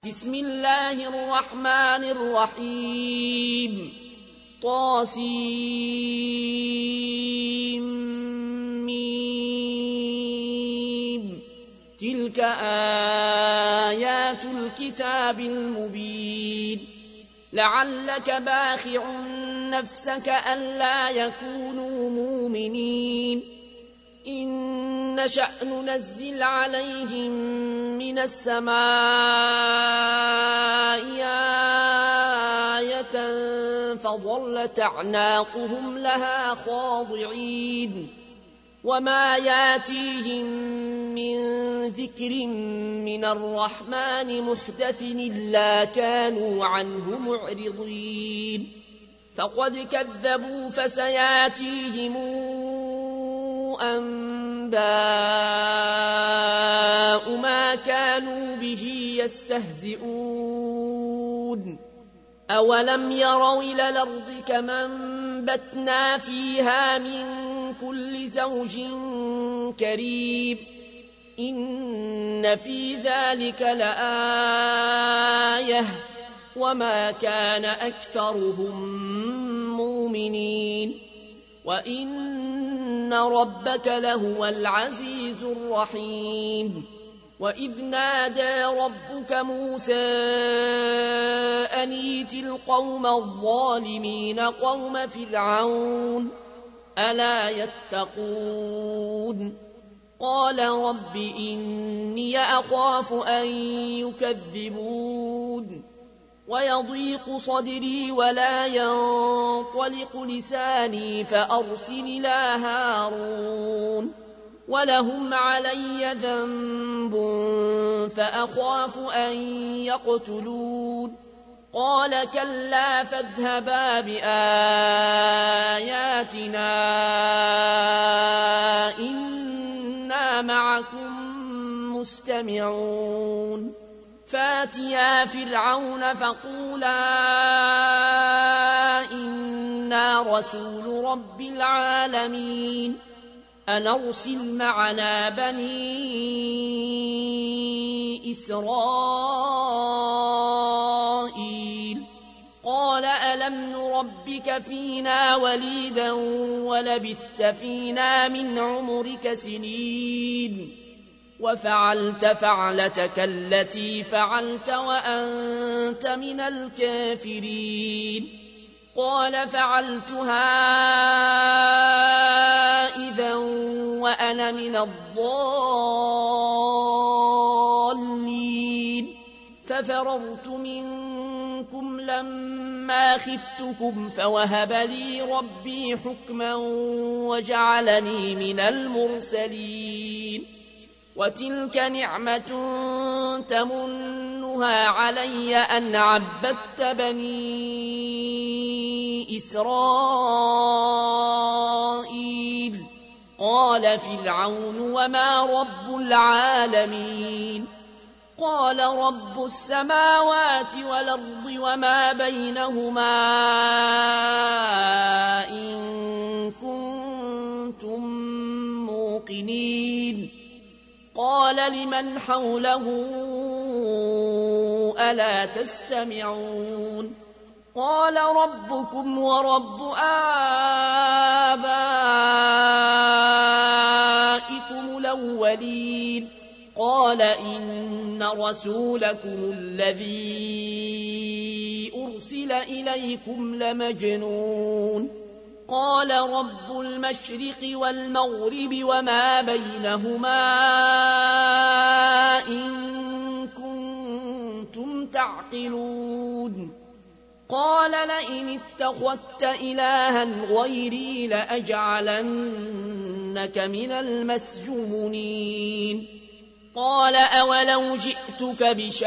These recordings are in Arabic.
بسم الله الرحمن الرحيم طاسيم تلك آيات الكتاب المبين لعلك باخع نفسك ألا يكونوا مؤمنين إن نشأ ننزل عليهم من السماء آية فظلت أعناقهم لها خاضعين وما ياتيهم من ذكر من الرحمن محدث إلا كانوا عنه معرضين فقد كذبوا فسياتيهم أنباء ما كانوا به يستهزئون أولم يروا إلى الأرض كما أنبتنا فيها من كل زوج كريم إن في ذلك لآية وما كان أكثرهم مؤمنين وإن ربك لهو العزيز الرحيم وإذ نادى ربك موسى أن ائت القوم الظالمين قوم فرعون ألا يتقون قال رب إني أخاف أن يكذبون ويضيق صدري ولا ينطلق لساني فأرسل إلى هارون ولهم علي ذنب فأخاف أن يقتلون قال كلا فاذهبا بآياتنا إنا معكم مستمعون فاتيا فرعون فقولا إنا رسول رب العالمين أن أرسل معنا بني إسرائيل قال ألم نربك فينا وليدا ولبثت فينا من عمرك سنين وفعلت فعلتك التي فعلت وأنت من الكافرين قال فعلتها إذا وأنا من الضالين ففررت منكم لما خفتكم فوهب لي ربي حكما وجعلني من المرسلين وتلك نعمة تمنها علي أن عبدت بني إسرائيل قال فرعون وما رب العالمين قال رب السماوات والأرض وما بينهما إن كنتم موقنين قال لمن حوله ألا تستمعون قال ربكم ورب آبائكم الأولين قال إن رسولكم الذي أرسل إليكم لمجنون قال رب المشرق والمغرب وما بينهما إن كنتم تعقلون قال لئن اتخذت إلها غيري لأجعلنك من المسجونين قال أولو جئتك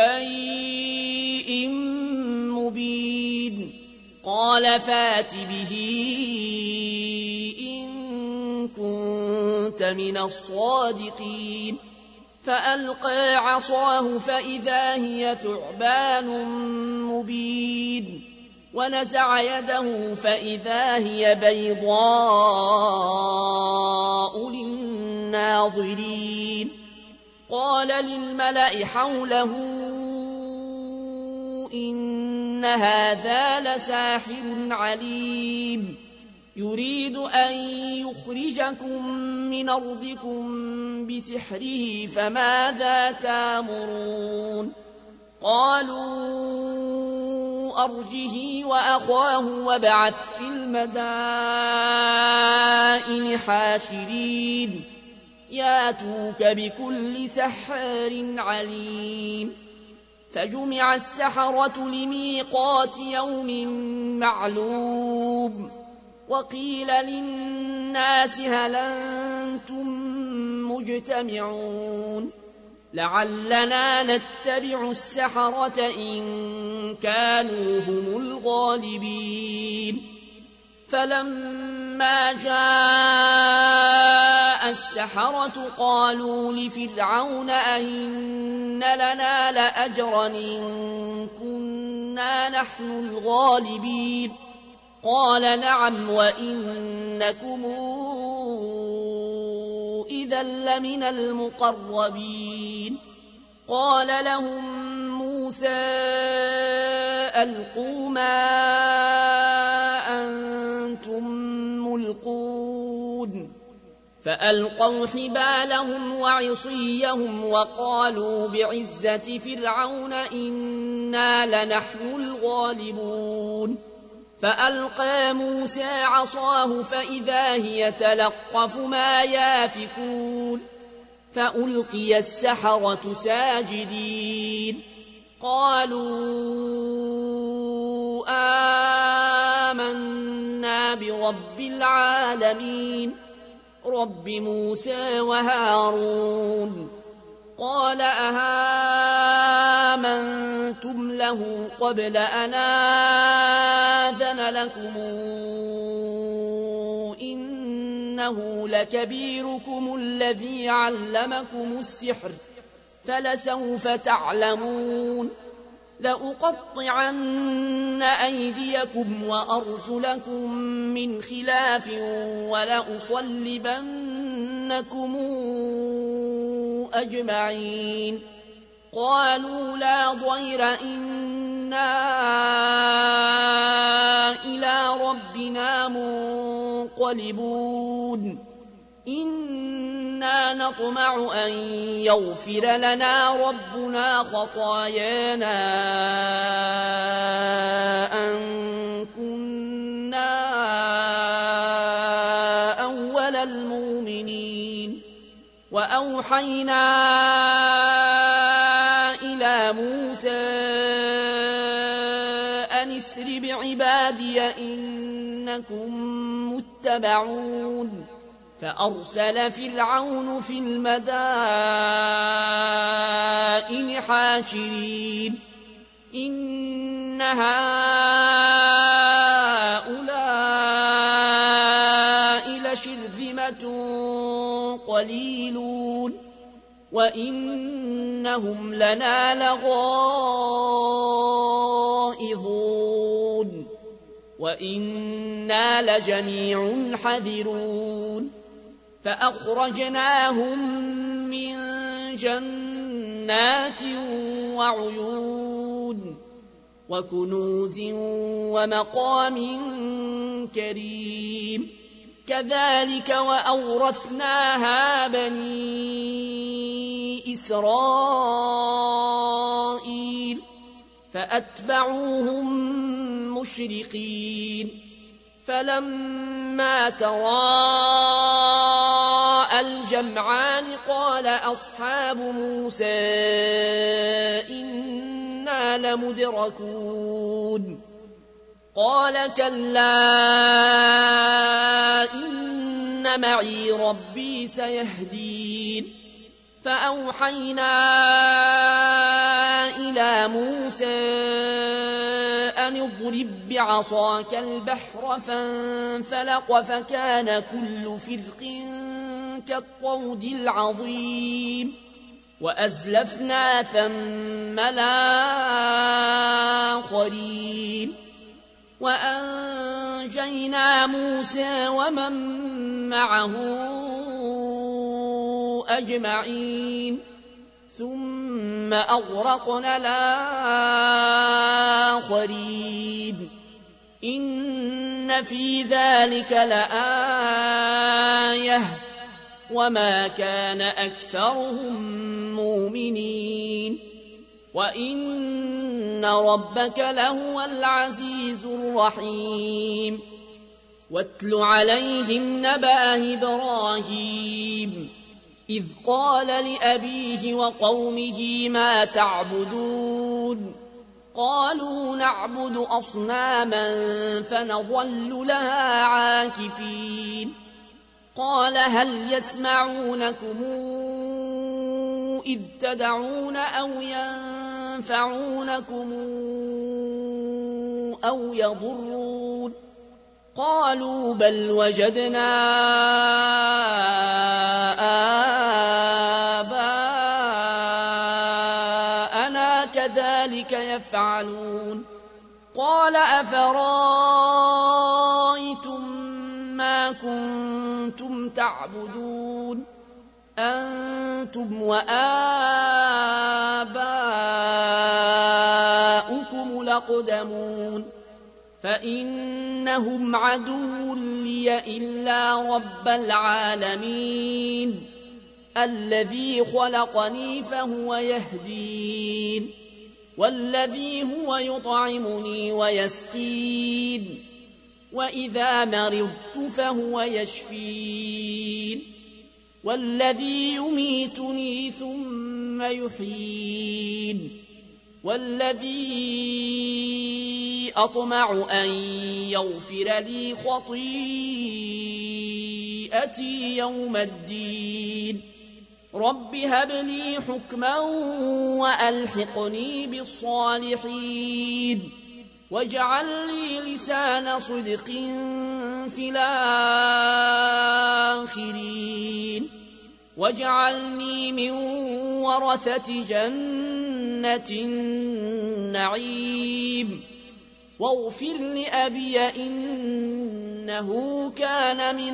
بشيء مبين قال فات به إن كنت من الصادقين فألقى عصاه فإذا هي ثعبان مبين ونزع يده فإذا هي بيضاء للناظرين قال للملأ حوله إن هذا لساحر عليم يريد أن يخرجكم من أرضكم بسحره فماذا تأمرون قالوا أرجه وأخاه وابعث في المدائن حاشرين ياتوك بكل سحار عليم فجمع السحرة لميقات يوم معلوم وقيل للناس هل أنتم مجتمعون لعلنا نتبع السحرة إن كانوا هم الغالبين فلما جاء السحرة قالوا لفرعون أئن لنا لأجرا إن كنا نحن الغالبين قال نعم وإنكم إذا لمن المقربين قال لهم موسى ألقوا ما أنتم ملقون فألقوا حبالهم وعصيهم وقالوا بعزة فرعون إنا لنحن الغالبون فألقى موسى عصاه فإذا هي تلقف ما يافكون فألقي السحرة ساجدين قالوا آمنا برب العالمين رب موسى وهارون قال أهامنتم له قبل أن آذن لكم إنه لكبيركم الذي علمكم السحر فلسوف تعلمون لأقطعن أيديكم وأرجلكم من خلاف ولأصلبنكم أجمعين قالوا لا ضير إنا إلى ربنا منقلبون إنا نطمع أن يغفر لنا ربنا خطايانا أن كنا أول المؤمنين وأوحينا إلى موسى أن اسر بعبادي إنكم متبعون فأرسل فرعون في المدائن حاشرين إن هؤلاء لشرذمة قليلون وإنهم لنا لغائظون وإنا لجميع حذرون فأخرجناهم من جنات وعيون وكنوز ومقام كريم كذلك وأورثناها بني إسرائيل فأتبعوهم مشرقين فلما تراءى الجمعان قال أصحاب موسى إنا لمدركون قال كلا إن معي ربي سيهدين فأوحينا إلى موسى أن اضرب بعصاك البحر فانفلق فكان كل فرق كالطود العظيم وأزلفنا ثم الآخرين وأنجينا موسى ومن معه أجمعين ثم أغرقنا قريب إن في ذلك لآية وما كان أكثرهم مؤمنين وإن ربك لهو العزيز الرحيم واتل عليهم نبأ إبراهيم إذ قال لأبيه وقومه ما تعبدون قالوا نعبد أصناما فنظل لها عاكفين قال هل يسمعونكم إذ تدعون أو ينفعونكم أو يضرون قالوا بل وجدنا آباءنا كذلك يفعلون قال أفرأيتم ما كنتم تعبدون أنتم وآباؤكم الأقدمون فإنهم عدو لي إلا رب العالمين الذي خلقني فهو يهدين والذي هو يطعمني ويسقين وإذا مرضت فهو يشفين والذي يميتني ثم يحيين والذي أطمع أن يغفر لي خطيئتي يوم الدين رب هب لي حكما وألحقني بالصالحين واجعل لي لسان صدق في الآخرين واجعلني من ورثة جنة النعيم واغفر لأبي إنه كان من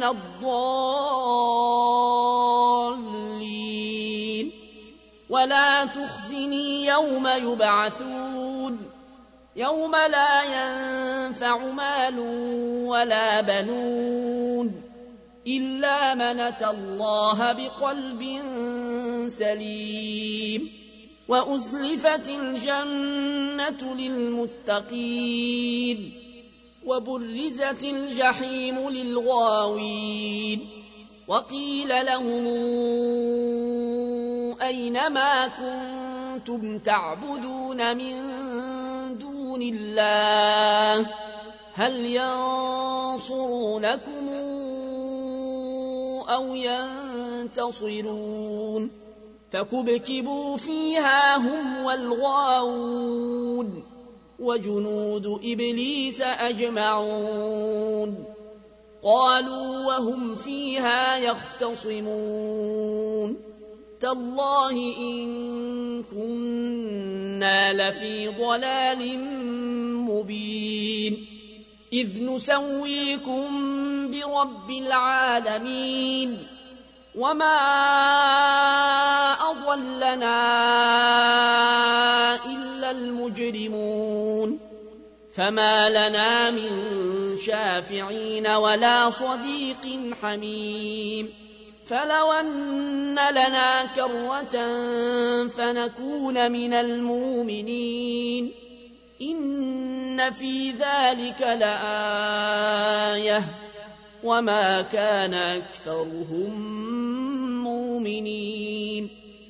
الضالين ولا تخزني يوم يبعثون يوم لا ينفع مال ولا بنون إلا من أتى الله بقلب سليم وأزلفت الجنة للمتقين وبرزت الجحيم للغاوين وقيل لهم أين ما كنتم تعبدون من دون الله هل ينصرونكم أو ينتصرون فكبكبوا فيها هم والغاوون وجنود إبليس أجمعون قالوا وهم فيها يختصمون تالله إن كنا لفي ضلال مبين إذ نسويكم برب العالمين وما أضلنا إلا المجرمون فما لنا من شافعين ولا صديق حميم فلو أن لنا كرة فنكون من المؤمنين إن في ذلك لآية وما كان أكثرهم مؤمنين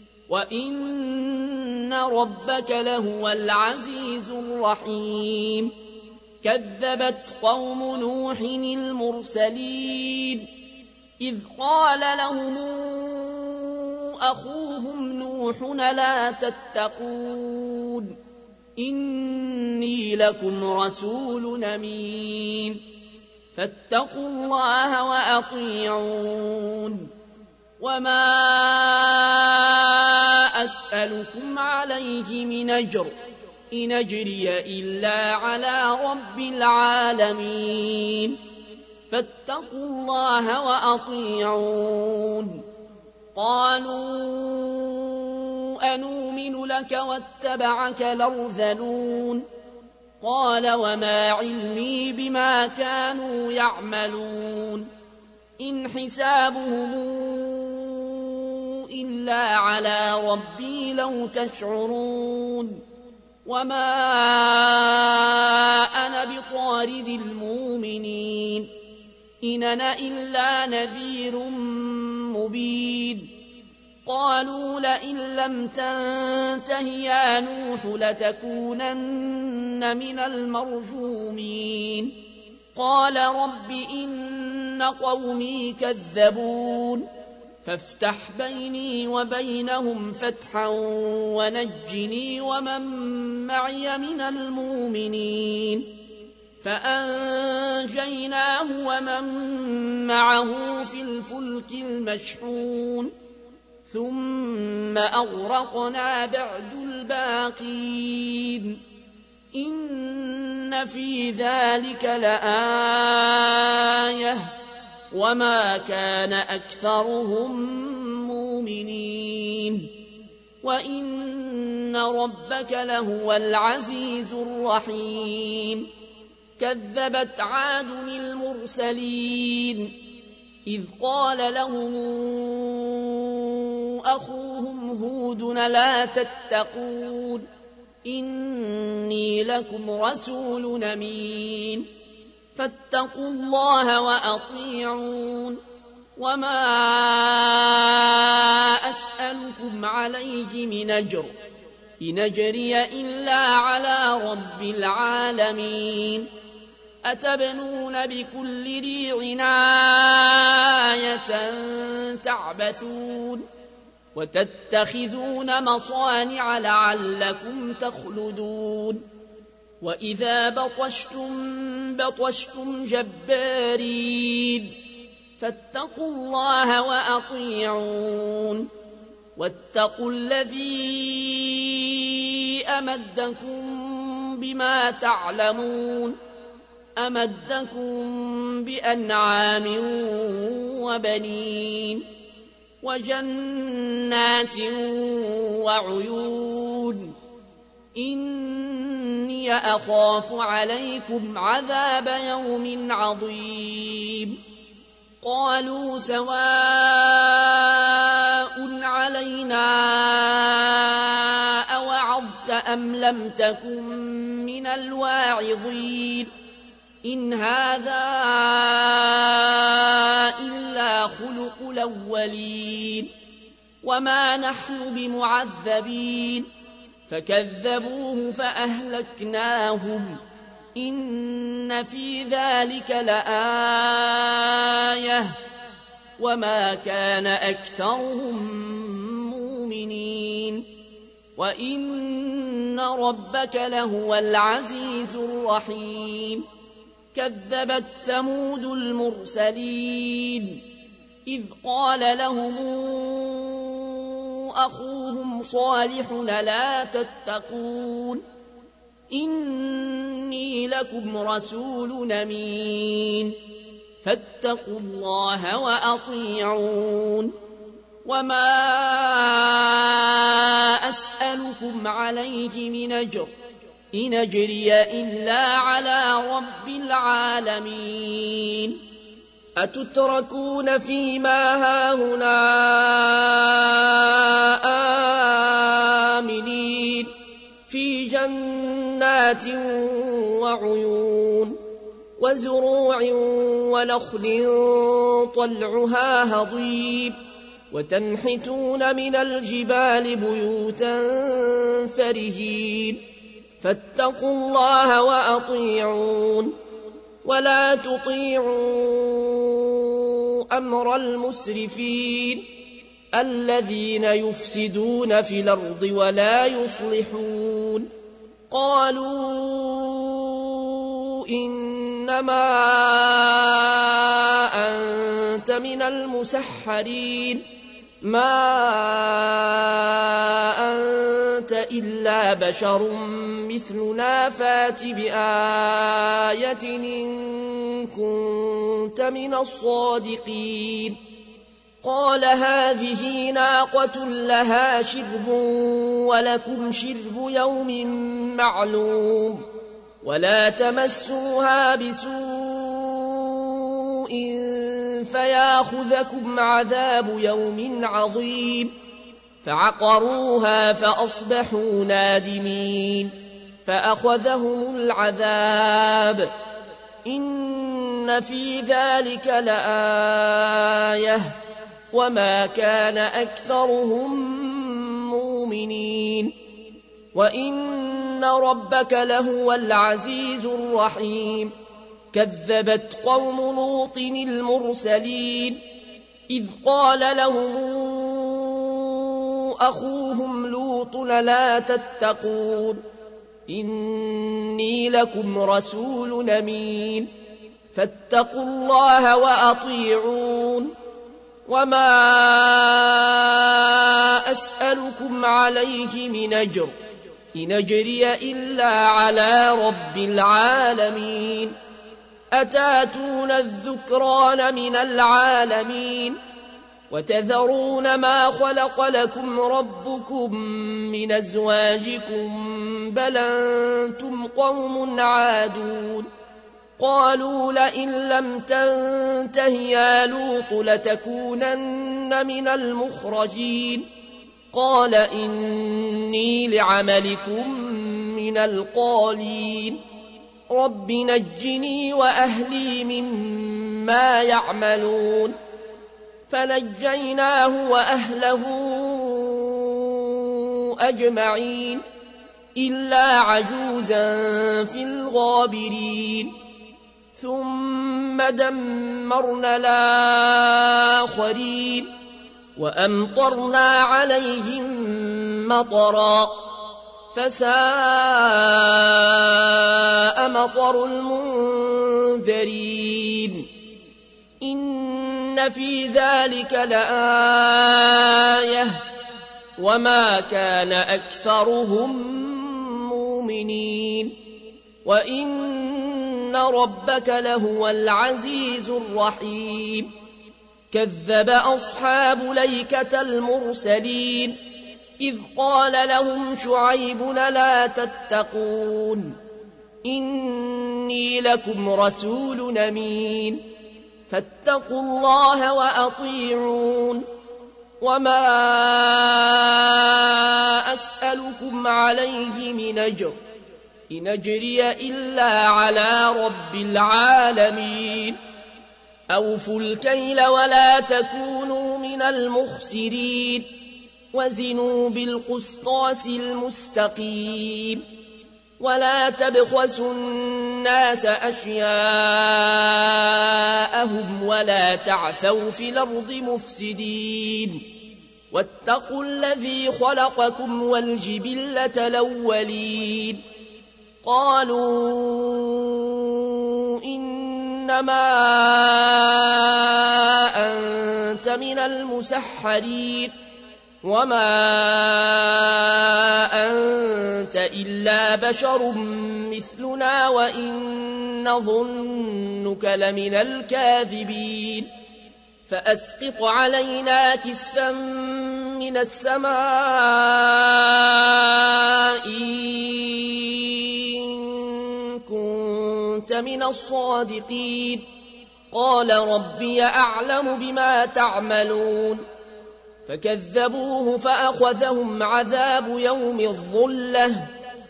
وإن ربك لهو العزيز الرحيم كذبت قوم نوح المرسلين إذ قال لهم أخوهم نوح لا تتقون إني لكم رسول أمين فاتقوا الله وأطيعون وما أسألكم عليه من أجر إن أجري إلا على رب العالمين فاتقوا الله وأطيعون قالوا أنؤمن لك واتبعك الأرذلون قال وما علمي بما كانوا يعملون إن حسابهم إلا على ربي لو تشعرون وما أنا بطارد المؤمنين إن أنا إلا نذير مبين قالوا لئن لم تنته يا نوح لتكونن من المرجومين قال رب إن قومي كذبون فافتح بيني وبينهم فتحا ونجني ومن معي من المؤمنين فأنجيناه ومن معه في الفلك المشحون ثم أغرقنا بعد الباقين إن في ذلك لآية وما كان أكثرهم مؤمنين وإن ربك لهو العزيز الرحيم كذبت عاد المرسلين إذ قال لهم أخوهم هود لا تتقون إني لكم رسول أمين فاتقوا الله وأطيعون وما أسألكم عليه من أجر إن أجري إلا على رب العالمين أتبنون بكل ريع آية تعبثون وتتخذون مصانع لعلكم تخلدون وإذا بطشتم جبارين فاتقوا الله وأطيعون واتقوا الذي أمدكم بما تعلمون أمدكم بأنعام وبنين وجنات وعيون إني أخاف عليكم عذاب يوم عظيم قالوا سواء علينا أوعظت أم لم تكن من الواعظين إن هذا إلا خلق الأولين وما نحن بمعذبين فكذبوه فأهلكناهم إن في ذلك لآية وما كان أكثرهم مؤمنين وإن ربك لهو العزيز الرحيم كذبت ثمود المرسلين إذ قال لهم أخوهم صالح لا تتقون إني لكم رسول أمين فاتقوا الله وأطيعون وما أسألكم عليه من أجر إن أجري إلا على رب العالمين أتتركون فيما هاهنا آمنين في جنات وعيون وزروع ونخل طلعها هضيم وتنحتون من الجبال بيوتا فرهين فاتقوا الله وأطيعون ولا تطيعوا أمر المسرفين الذين يفسدون في الأرض ولا يصلحون قالوا إنما أنت من المسحرين ما أنت إلا بشر مثلنا فات بآية إن كنت من الصادقين قال هذه ناقة لها شرب ولكم شرب يوم معلوم ولا تمسوها بسوء فياخذكم عذاب يوم عظيم فعقروها فأصبحوا نادمين فأخذهم العذاب إن في ذلك لآية وما كان أكثرهم مؤمنين وإن ربك لهو العزيز الرحيم كذبت قوم لوط المرسلين إذ قال لهم أخوهم لوط لا تتقون إني لكم رسول أمين فاتقوا الله وأطيعون وما أسألكم عليه من أجر إن أجري إلا على رب العالمين أتاتون الذكران من العالمين وتذرون ما خلق لكم ربكم من أزواجكم بل أنتم قوم عادون قالوا لئن لم تنته يا لوط لتكونن من المخرجين قال إني لعملكم من القالين رب نجني وأهلي مما يعملون فنجيناه وأهله أجمعين إلا عجوزا في الغابرين ثم دمرنا الآخرين وأمطرنا عليهم مطرا فساء مطر المنذرين إن في ذلك لآية وما كان أكثرهم مؤمنين وإن ربك لهو العزيز الرحيم كذب أصحاب ليكة المرسلين إذ قال لهم شعيب لا تتقون إني لكم رسول أمين فاتقوا الله وأطيعون وما أسألكم عليه من أجر إن أجري إلا على رب العالمين أوفوا الكيل ولا تكونوا من المخسرين وزنوا بالقسطاس المستقيم ولا تبخسوا الناس أشياءهم ولا تعثوا في الأرض مفسدين واتقوا الذي خلقكم والجبلة الأولين قالوا إنما أنت من المسحرين وما أنت إلا بشر مثلنا وإن نظنك لمن الكاذبين فأسقط علينا كسفا من السماء إن كنت من الصادقين قال ربي أعلم بما تعملون فكذبوه فأخذهم عذاب يوم الظلة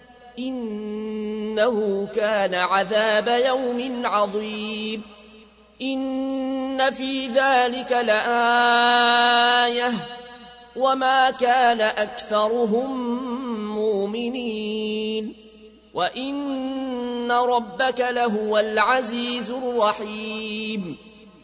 إنه كان عذاب يوم عظيم إن في ذلك لآية وما كان أكثرهم مؤمنين وإن ربك لهو العزيز الرحيم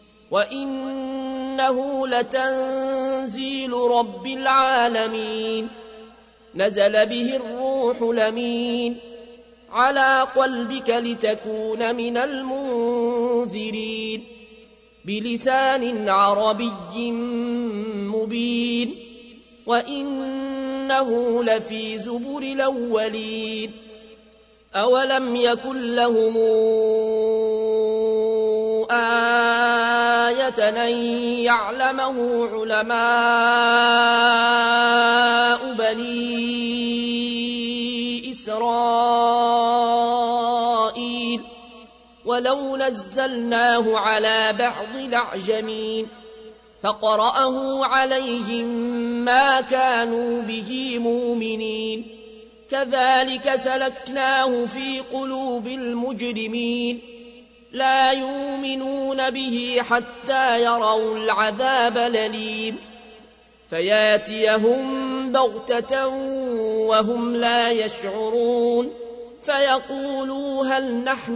وإنه لتنزيل رب العالمين نزل به الروح الأمين على قلبك لتكون من المنذرين بلسان عربي مبين وإنه لفي زبر الأولين أولم يكن لهم آية أن يعلمه علماء بني إسرائيل ولو نزلناه على بعض الأعجمين فقرأه عليهم ما كانوا به مؤمنين كذلك سلكناه في قلوب المجرمين لا يؤمنون به حتى يروا العذاب الأليم فياتيهم بغتة وهم لا يشعرون فيقولوا هل نحن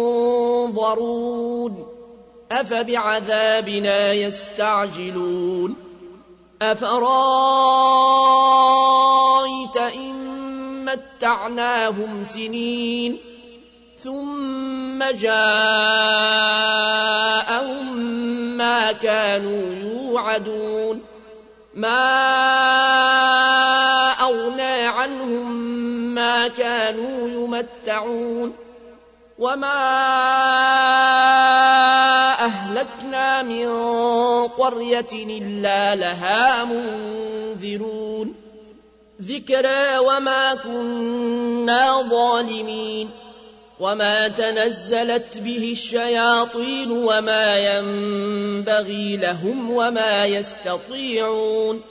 منظرون أفبعذابنا يستعجلون أفرأيت إن متعناهم سنين ثم جاءهم ما كانوا يوعدون ما أغنى عنهم ما كانوا يمتعون وما أهلكنا من قرية إلا لها منذرون ذكرى وما كنا ظالمين وما تنزلت به الشياطين وما ينبغي لهم وما يستطيعون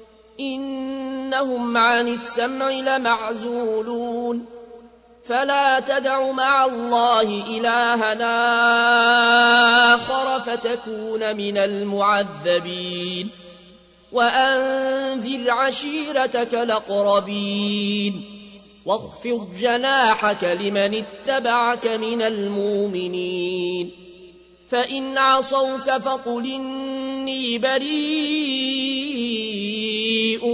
إنهم عن السمع لمعزولون فلا تدع مع الله إلهنا آخر فتكون من المعذبين وأنذر عشيرتك الأقربين واخفض جناحك لمن اتبعك من المؤمنين فإن عصوك فقل إني بريء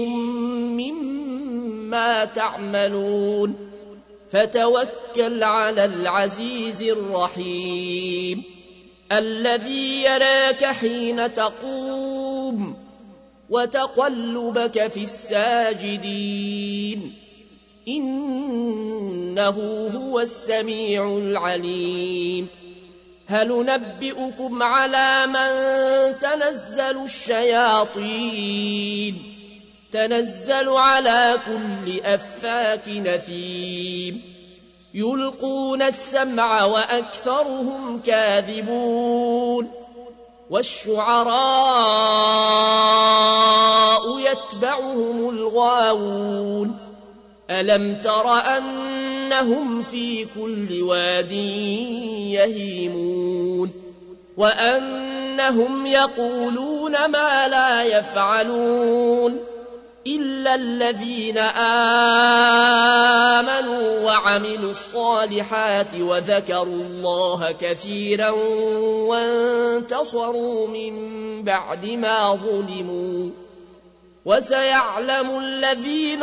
مما تعملون فتوكل على العزيز الرحيم الذي يراك حين تقوم وتقلبك في الساجدين إنه هو السميع العليم هل ننبئكم على من تنزل الشياطين تنزل على كل أفاك نثيم يلقون السمع وأكثرهم كاذبون والشعراء يتبعهم الغاوون ألم تر أنهم في كل واد يهيمون وأنهم يقولون ما لا يفعلون إلا الذين آمنوا وعملوا الصالحات وذكروا الله كثيرا وانتصروا من بعد ما ظلموا وسيعلم الذين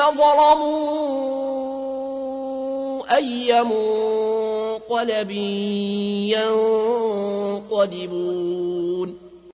ظلموا أي منقلب ينقلبون